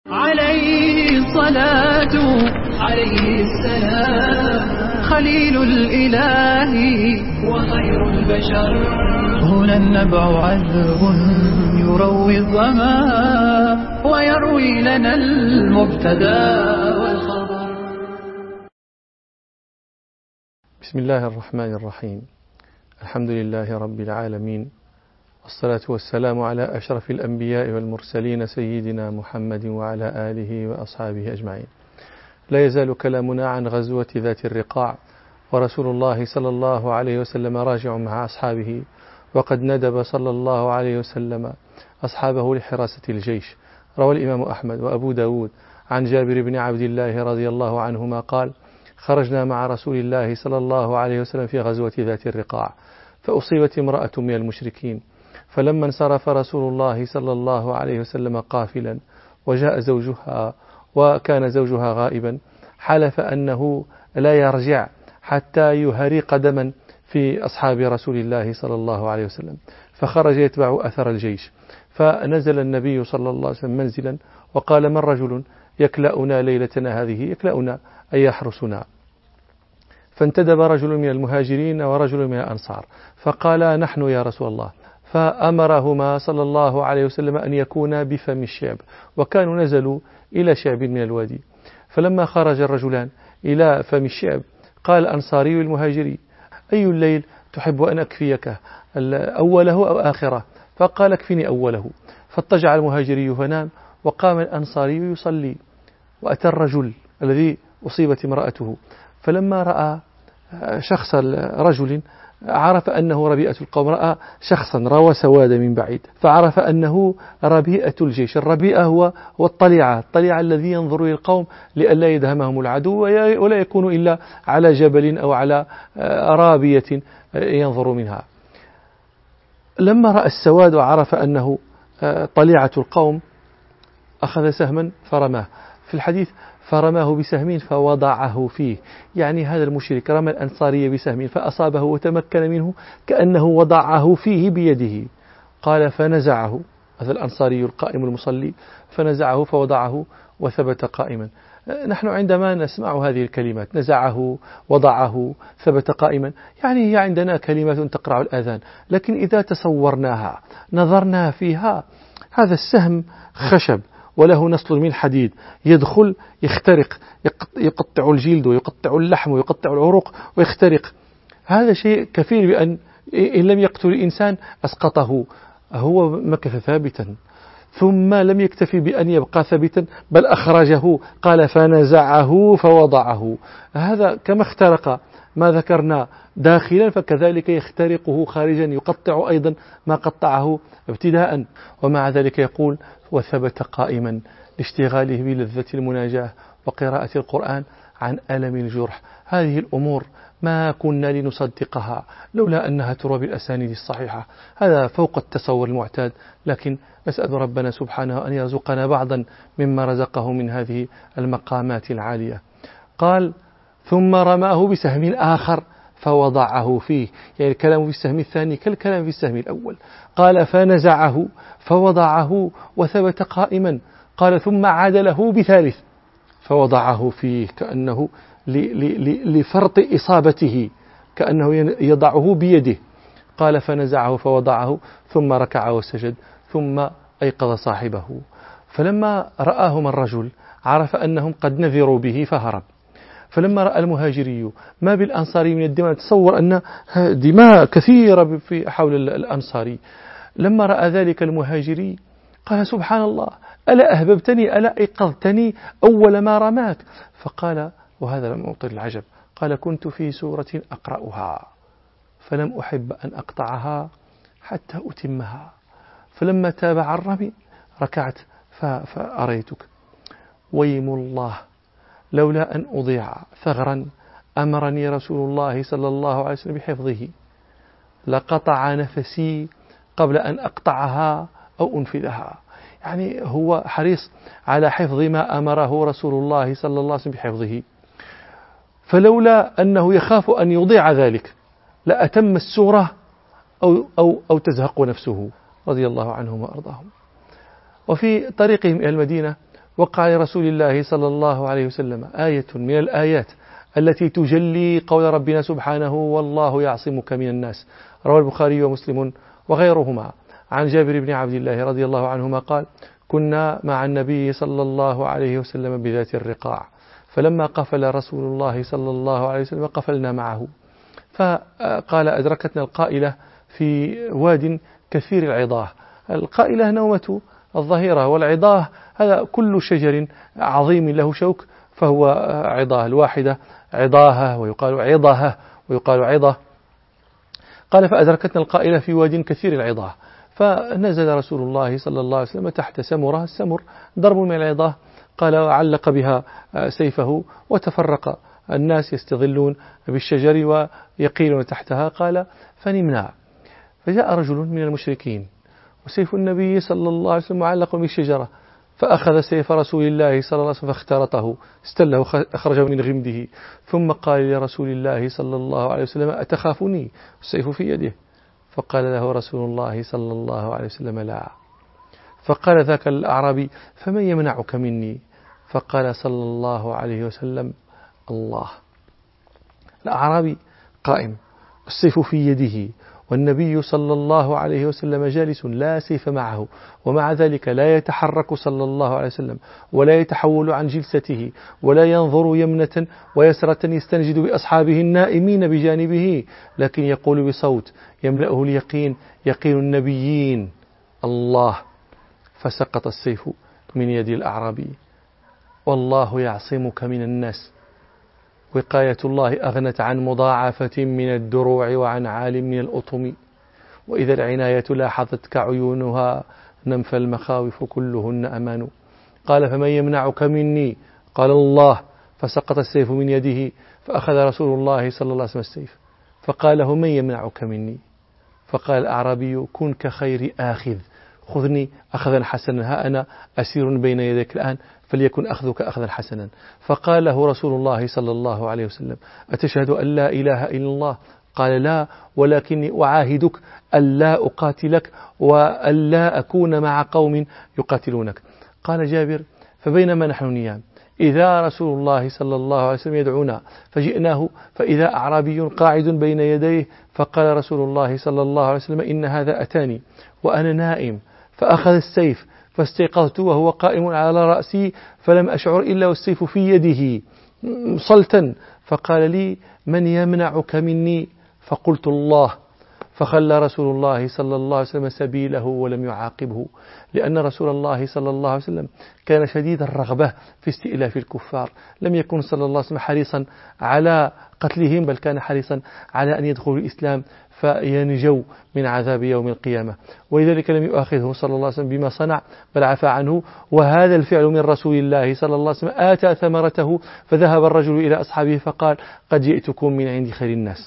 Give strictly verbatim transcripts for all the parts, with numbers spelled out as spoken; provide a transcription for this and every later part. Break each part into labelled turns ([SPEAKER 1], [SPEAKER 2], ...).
[SPEAKER 1] عليه الصلاة عليه السلام خليل الإله وخير البشر. هنا النبع عذب يروي الظما ويروي لنا المبتدا والخبر.
[SPEAKER 2] بسم الله الرحمن الرحيم. الحمد لله رب العالمين، والصلاة والسلام على أشرف الأنبياء والمرسلين سيدنا محمد وعلى آله وأصحابه أجمعين. لا يزال كلامنا عن غزوة ذات الرقاع، ورسول الله صلى الله عليه وسلم راجع مع أصحابه، وقد ندب صلى الله عليه وسلم أصحابه لحراسة الجيش. روى الإمام أحمد وأبو داود عن جابر بن عبد الله رضي الله عنهما قال: خرجنا مع رسول الله صلى الله عليه وسلم في غزوة ذات الرقاع، فأصيبت امرأة من المشركين، فلما انصرف رسول الله صلى الله عليه وسلم قافلا وجاء زوجها وكان زوجها غائبا، حلف أنه لا يرجع حتى يهري قدما في أصحاب رسول الله صلى الله عليه وسلم، فخرج يتبع أثر الجيش. فنزل النبي صلى الله عليه وسلم منزلا وقال: من رجل يكلأنا ليلتنا هذه؟ يكلأنا أي يحرسنا. فانتدب رجل من المهاجرين ورجل من الأنصار فقال: نحن يا رسول الله. فأمرهما صلى الله عليه وسلم أن يكونا بفم الشعب، وكانوا نزلوا إلى شعب من الوادي. فلما خرج الرجلان إلى فم الشعب قال الأنصاري المهاجري: أي الليل تحب أن أكفيك، أوله أو آخره؟ فقال: اكفني أوله. فاضطجع المهاجري فنام، وقام الأنصاري يصلي، وأتى الرجل الذي أصيبت امرأته، فلما رأى شخص رجل عرف أنه ربيئة القوم، رأى شخصا روى سوادا من بعيد فعرف أنه ربيئة الجيش. الربيئة هو هو الطليعة، الطليعة الذي ينظر إلى القوم لئلا يدهمهم العدو ولا يكون إلا على جبل أو على رابية ينظر منها. لما رأى السواد وعرف أنه طليعة القوم أخذ سهما فرماه. في الحديث: فرماه بسهم فوضعه فيه، يعني هذا المشرك رمى الأنصاري بسهم فأصابه وتمكن منه كأنه وضعه فيه بيده. قال: فنزعه، هذا الأنصاري القائم المصلي، فنزعه فوضعه وثبت قائما. نحن عندما نسمع هذه الكلمات، نزعه، وضعه، ثبت قائما، يعني هي عندنا كلمات تقرع الآذان، لكن إذا تصورناها نظرنا فيها، هذا السهم خشب وله نسل من حديد، يدخل يخترق، يقطع الجلد ويقطع اللحم ويقطع العروق ويخترق. هذا شيء كفيل بأن إن لم يقتل الإنسان أسقطه. هو مكث ثابتا، ثم لم يكتفي بأن يبقى ثابتا بل أخرجه، قال: فنزعه فوضعه. هذا كما اخترق ما ذكرنا داخلا فكذلك يخترقه خارجا، يقطع أيضا ما قطعه ابتداء. ومع ذلك يقول: وثبت قائما لاشتغاله بلذة المناجاة وقراءة القرآن عن ألم الجرح. هذه الأمور ما كنا لنصدقها لولا أنها تروى بالأسانيد الصحيحة. هذا فوق التصور المعتاد، لكن نسأل ربنا سبحانه أن يرزقنا بعضا مما رزقه من هذه المقامات العالية. قال: ثم رماه بسهم آخر فوضعه فيه، يعني الكلام في السهم الثاني كالكلام في السهم الأول. قال: فنزعه فوضعه وثبت قائما. قال: ثم عاد له بثالث فوضعه فيه، كأنه لفرط إصابته، كأنه يضعه بيده. قال: فنزعه فوضعه ثم ركع وسجد، ثم أيقظ صاحبه. فلما رآهم الرجل عرف أنهم قد نذروا به فهرب. فلما رأى المهاجري ما بالأنصاري من الدماء، تصور أن دماء كثيرة في حول الأنصاري، لما رأى ذلك المهاجري قال: سبحان الله، ألا أهببتني، ألا أيقظتني أول ما رماك؟ فقال، وهذا لم يطل العجب، قال: كنت في سورة أقرأها فلم أحب أن أقطعها حتى أتمها، فلما تابع الرمي ركعت فأريتك. ويم الله، لولا أن أضيع ثغرا أمرني رسول الله صلى الله عليه وسلم بحفظه لقطع نفسي قبل أن أقطعها أو أنفذها. يعني هو حريص على حفظ ما أمره رسول الله صلى الله عليه وسلم بحفظه، فلولا أنه يخاف أن يضيع ذلك لأتم السورة أو, أو, أو تزهق نفسه، رضي الله عنهم وأرضاهم. وفي طريقهم إلى المدينة وقع لرسول الله صلى الله عليه وسلم آية من الآيات التي تجلي قول ربنا سبحانه والله يعصمك من الناس. روى البخاري ومسلم وغيرهما عن جابر بن عبد الله رضي الله عنهما قال: كنا مع النبي صلى الله عليه وسلم بذات الرقاع، فلما قفل رسول الله صلى الله عليه وسلم قفلنا معه، فقال: أدركتنا القائلة في واد كثير العضاه. القائلة نومة الظهيرة، والعضاه هذا كل شجر عظيم له شوك فهو عضاه، الواحدة عضاها ويقال عضها ويقال عضة. قال: فأدركتنا القائلة في واد كثير العضاه، فنزل رسول الله صلى الله عليه وسلم تحت سمرة، السمر ضرب من العضاه. قال: علق بها سيفه وتفرق الناس يستظلون بالشجر ويقيلون تحتها. قال: فنمنا، فجاء رجل من المشركين وسيف النبي صلى الله عليه وسلم معلق بالشجرة، فأخذ سيف رسول الله صلى الله عليه وسلم فاخترطه، استله، أخرجه من غمده، ثم قال لرسول الله صلى الله عليه وسلم: أتخافني؟ السيف في يده. فقال له رسول الله صلى الله عليه وسلم: لا. فقال ذاك الأعرابي: فمن يمنعك مني؟ فقال صلى الله عليه وسلم: الله. الأعرابي قائم، السيف في يده، والنبي صلى الله عليه وسلم جالس لا سيف معه، ومع ذلك لا يتحرك صلى الله عليه وسلم ولا يتحول عن جلسته ولا ينظر يمنة ويسرة يستنجد بأصحابه النائمين بجانبه، لكن يقول بصوت يملأه اليقين، يقين النبيين: الله. فسقط السيف من يد الأعرابي. والله يعصمك من الناس. وقاية الله أغنت عن مضاعفة من الدروع وعن عال من الأطم، وإذا العناية لاحظتك عيونها نمف المخاوف كلهن أمان. قال: فمن يمنعك مني؟ قال: الله. فسقط السيف من يده، فأخذ رسول الله صلى الله عليه وسلم السيف فقال له: من يمنعك مني؟ فقال الأعرابي: كن كخير آخذ، خذني أخذا حسنا، ها أنا أسير بين يديك الآن، فليكن أخذك أخذا حسنا. فقال له رسول الله صلى الله عليه وسلم: أتشهد أن لا إله إلا الله؟ قال: لا، ولكني أعاهدك ألا أقاتلك وألا أكون مع قوم يقاتلونك. قال جابر: فبينما نحن نيام إذا رسول الله صلى الله عليه وسلم يدعونا، فجئناه فإذا أعرابي قاعد بين يديه، فقال رسول الله صلى الله عليه وسلم: إن هذا أتاني وأنا نائم، فأخذ السيف فاستيقظت وهو قائم على رأسي، فلم أشعر إلا والسيف في يده صلتا، فقال لي: من يمنعك مني؟ فقلت: الله. فخلى رسول الله صلى الله عليه وسلم سبيله ولم يعاقبه، لأن رسول الله صلى الله عليه وسلم كان شديد الرغبة في استئلاف الكفار، لم يكن صلى الله عليه وسلم حريصا على قتلهم، بل كان حريصا على أن يدخلوا الإسلام فينجوا من عذاب يوم القيامة، ولذلك لم يؤاخذه صلى الله عليه وسلم بما صنع، بل عفى عنه. وهذا الفعل من رسول الله صلى الله عليه وسلم آتى ثمرته، فذهب الرجل إلى أصحابه فقال: قد جئتكم من عند خير الناس.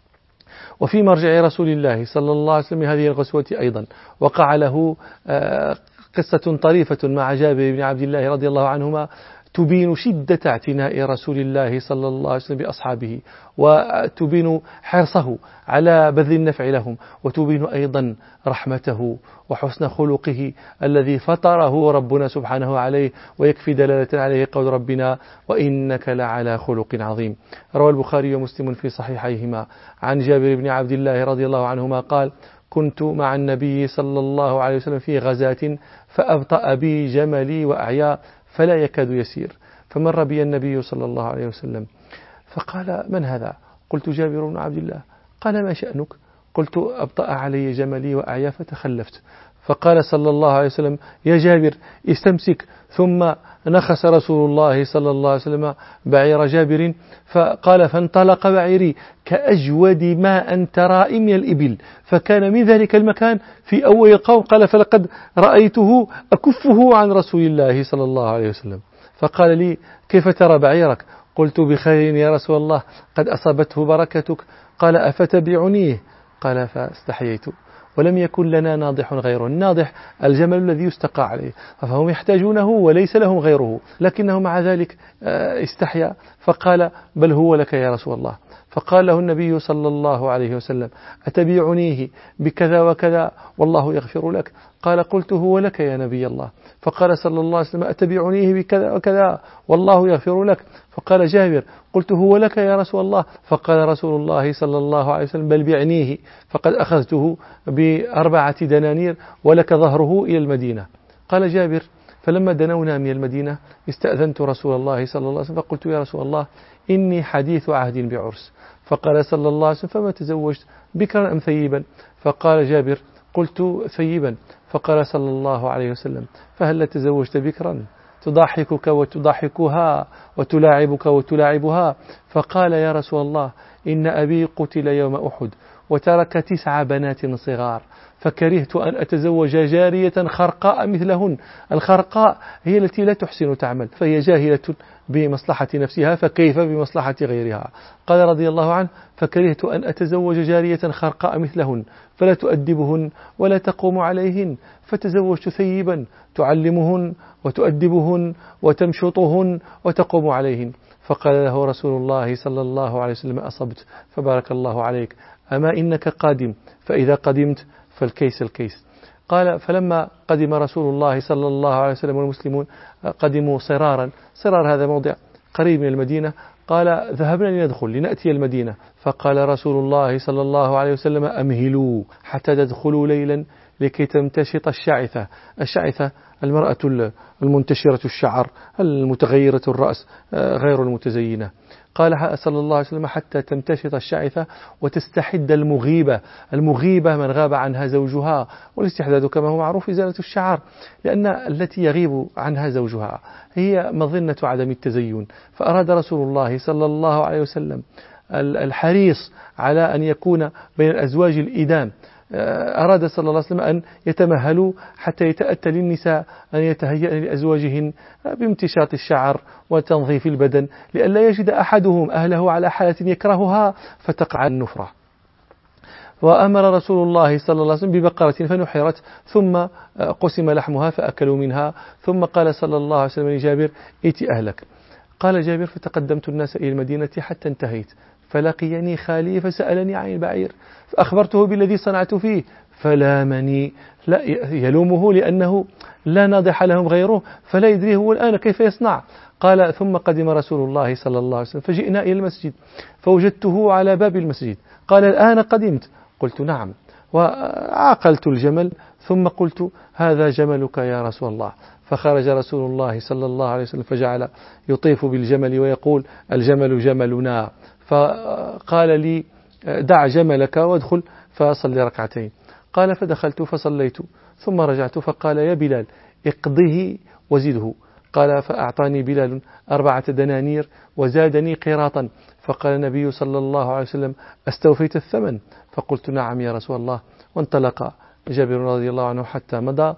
[SPEAKER 2] وفي مرجع رسول الله صلى الله عليه وسلم هذه الغزوة أيضا وقع له قصة طريفة مع جابر بن عبد الله رضي الله عنهما، تبين شدة اعتناء رسول الله صلى الله عليه وسلم بأصحابه، وتبين حرصه على بذل النفع لهم، وتبين أيضا رحمته وحسن خلقه الذي فطره ربنا سبحانه عليه، ويكفي دلالة عليه قول ربنا: وإنك لعلى خلق عظيم. روى البخاري ومسلم في صحيحيهما عن جابر بن عبد الله رضي الله عنهما قال: كنت مع النبي صلى الله عليه وسلم في غزاة، فأبطأ بي جملي وأعيا فلا يكاد يسير، فمر بي النبي صلى الله عليه وسلم فقال: من هذا؟ قلت: جابر بن عبد الله. قال: ما شأنك؟ قلت: أبطأ علي جملي وأعيا فتخلفت. فقال صلى الله عليه وسلم: يا جابر استمسك. ثم نخس رسول الله صلى الله عليه وسلم بعير جابر، فقال: فانطلق بعيري كأجود ما أن ترى من الإبل، فكان من ذلك المكان في أول القوم. قال: فلقد رأيته أكفه عن رسول الله صلى الله عليه وسلم. فقال لي: كيف ترى بعيرك؟ قلت: بخير يا رسول الله، قد أصابته بركتك. قال: أفتبعنيه؟ قال: فاستحييت، ولم يكن لنا ناضح غيره. الناضح الجمل الذي يستقى عليه، فهم يحتاجونه وليس لهم غيره، لكنه مع ذلك استحيا، فقال: بل هو لك يا رسول الله. فقال له النبي صلى الله عليه وسلم: أتبيعنيه بكذا وكذا والله يغفر لك؟ قال قلت هو لك يا نبي الله. فقال صلى الله عليه وسلم أتبعنيه بكذا وكذا والله يغفر لك. فقال جابر قلت هو لك يا رسول الله. فقال رسول الله صلى الله عليه وسلم بل بعنيه فقد أخذته بأربعة دنانير ولك ظهره إلى المدينة. قال جابر فلما دنونا من المدينة استأذنت رسول الله صلى الله عليه وسلم فقلت يا رسول الله إني حديث عهد بعرس. فقال صلى الله عليه وسلم فما تزوجت بكرا أم ثيبا؟ فقال جابر قلت ثيبا. فقال صلى الله عليه وسلم فهل تزوجت بكرا تضحكك وتضحكها وتلاعبك وتلاعبها؟ فقال يا رسول الله إن أبي قتل يوم أحد وترك تسع بنات صغار فكرهت أن أتزوج جارية خرقاء مثلهن. الخرقاء هي التي لا تحسن تعمل فهي جاهلة بمصلحة نفسها فكيف بمصلحة غيرها. قال رضي الله عنه فكرهت أن أتزوج جارية خرقاء مثلهن فلا تؤدبهن ولا تقوم عليهن فتزوجت ثيبا تعلمهن وتؤدبهن وتمشطهن وتقوم عليهن. فقال له رسول الله صلى الله عليه وسلم أصبت فبارك الله عليك أما إنك قادم فإذا قدمت فالكيس الكيس. قال فلما قدم رسول الله صلى الله عليه وسلم والمسلمون قدموا صرارا. صرار هذا موضع قريب من المدينة. قال ذهبنا لندخل لنأتي المدينة. فقال رسول الله صلى الله عليه وسلم أمهلوا حتى تدخلوا ليلا لكي تمتشط الشعثة. الشعثة المرأة المنتشرة الشعر المتغيرة الرأس غير المتزينة. قال صلى الله عليه وسلم حتى تمتشط الشعثة وتستحد المغيبة. المغيبة من غاب عنها زوجها والاستحداد كما هو معروف إزالة الشعر لأن التي يغيب عنها زوجها هي مظنة عدم التزين. فأراد رسول الله صلى الله عليه وسلم الحريص على أن يكون بين الأزواج الإدام. أراد صلى الله عليه وسلم أن يتمهلوا حتى يتأتى للنساء أن يتهيأن لأزواجهن بامتشاط الشعر وتنظيف البدن لئلا يجد أحدهم أهله على حالة يكرهها فتقع النفرة. وأمر رسول الله صلى الله عليه وسلم ببقرة فنحرت ثم قسم لحمها فأكلوا منها. ثم قال صلى الله عليه وسلم لجابر ائت أهلك. قال جابر فتقدمت الناس إلى المدينة حتى انتهيت فلقيني خالي فسألني عن البعير فأخبرته بالذي صنعت فيه فلامني. لا يلومه لأنه لا ناضح لهم غيره فلا يدري هو الآن كيف يصنع. قال ثم قدم رسول الله صلى الله عليه وسلم فجئنا إلى المسجد فوجدته على باب المسجد. قال الآن قدمت؟ قلت نعم. وعقلت الجمل ثم قلت هذا جملك يا رسول الله. فخرج رسول الله صلى الله عليه وسلم فجعل يطيف بالجمل ويقول الجمل جملنا. فقال لي دع جملك وادخل فصلي ركعتين. قال فدخلت فصليت ثم رجعت فقال يا بلال اقضه وزده. قال فأعطاني بلال أربعة دنانير وزادني قيراطا. فقال النبي صلى الله عليه وسلم أستوفيت الثمن؟ فقلت نعم يا رسول الله. وانطلق جابر رضي الله عنه حتى مضى.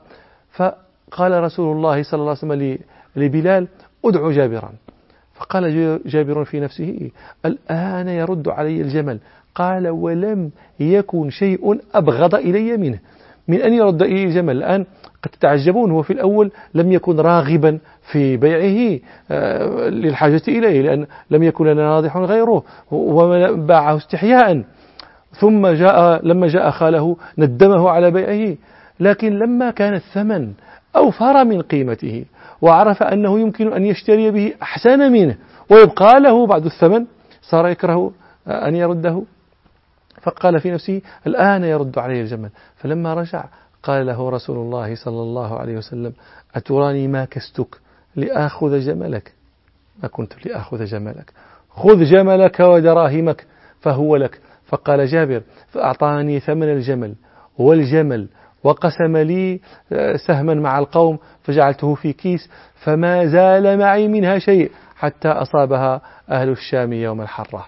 [SPEAKER 2] فقال رسول الله صلى الله عليه وسلم لبلال ادعو جابرا. فقال جابر في نفسه الآن يرد علي الجمل. قال ولم يكن شيء أبغض إلي منه من أن يرد إلي الجمل. الآن قد تتعجبون هو في الأول لم يكن راغبا في بيعه للحاجة إليه لأن لم يكن لنا ناضح غيره وباعه استحياء. ثم جاء لما جاء خاله ندمه على بيعه. لكن لما كان الثمن أوفر من قيمته وعرف أنه يمكن أن يشتري به أحسن منه ويبقى له بعد الثمن صار يكره أن يرده. فقال في نفسه الآن يرد عليه الجمل. فلما رجع قال له رسول الله صلى الله عليه وسلم أتراني ما كستك لآخذ جملك؟ ما كنت لآخذ جملك، خذ جملك ودراهمك فهو لك. فقال جابر فأعطاني ثمن الجمل والجمل وقسم لي سهما مع القوم فجعلته في كيس فما زال معي منها شيء حتى أصابها أهل الشام يوم الحرة.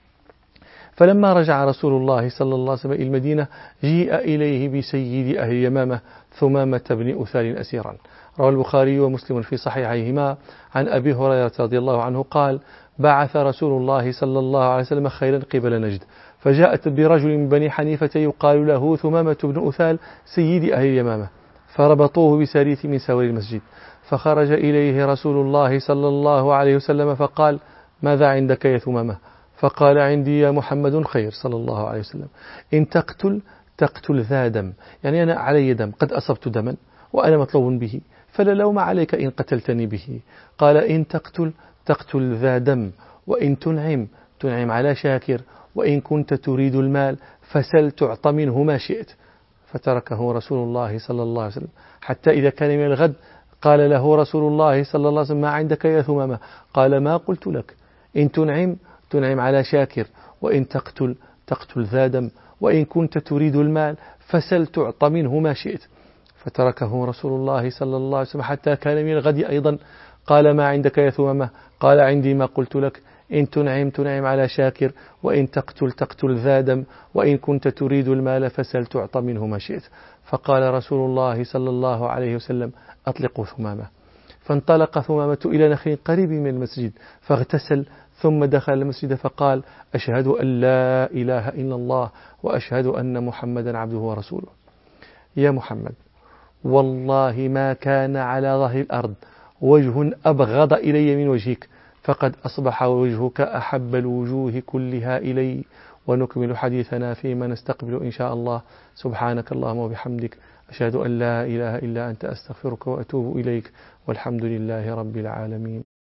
[SPEAKER 2] فلما رجع رسول الله صلى الله عليه وسلم إلى المدينة جيء إليه بسيد أهل يمامة ثمامة بن أثال أسيرا. روى البخاري ومسلم في صحيحيهما عن أبي هريرة رضي الله عنه قال بعث رسول الله صلى الله عليه وسلم خيلا قبل نجد فجاءت برجل من بني حنيفة يقال له ثمامة بن أثال سيد أهل اليمامة فربطوه بسريث من سور المسجد. فخرج إليه رسول الله صلى الله عليه وسلم فقال ماذا عندك يا ثمامة؟ فقال عندي يا محمد خير صلى الله عليه وسلم إن تقتل تقتل ذا دم، يعني أنا علي دم، قد أصبت دما وأنا مطلوب به، فلا لوم عليك إن قتلتني به. قال إن تقتل تقتل ذا دم، وإن تنعم تنعم على شاكر، وإن كنت تريد المال فسل تعط منه ما شئت. فتركه رسول الله صلى الله عليه وسلم حتى إذا كان من الغد قال له رسول الله صلى الله عليه وسلم: ما عندك يا ثمامة؟ قال: ما قلت لك، إن تنعم تنعم على شاكر، وإن تقتل تقتل ذا دم، وإن كنت تريد المال فسل تعط منه ما شئت. فتركه رسول الله صلى الله عليه وسلم حتى كان من الغد أيضا قال: ما عندك يا ثمامة؟ قال: عندي ما قلت لك، إن تنعم تنعم على شاكر، وإن تقتل تقتل ذا دم، وإن كنت تريد المال فسل تعط منه ما شئت. فقال رسول الله صلى الله عليه وسلم: أطلقوا ثمامة. فانطلق ثمامة إلى نخل قريب من المسجد فاغتسل، ثم دخل المسجد فقال: أشهد أن لا إله إلا الله وأشهد أن محمدا عبده ورسوله. يا محمد، والله ما كان على ظهر الأرض وجه أبغض إلي من وجهك، فقد أصبح وجهك أحب الوجوه كلها إلي. ونكمل حديثنا فيما نستقبل إن شاء الله. سبحانك اللهم وبحمدك، أشهد أن لا إله إلا أنت، أستغفرك وأتوب إليك، والحمد لله رب العالمين.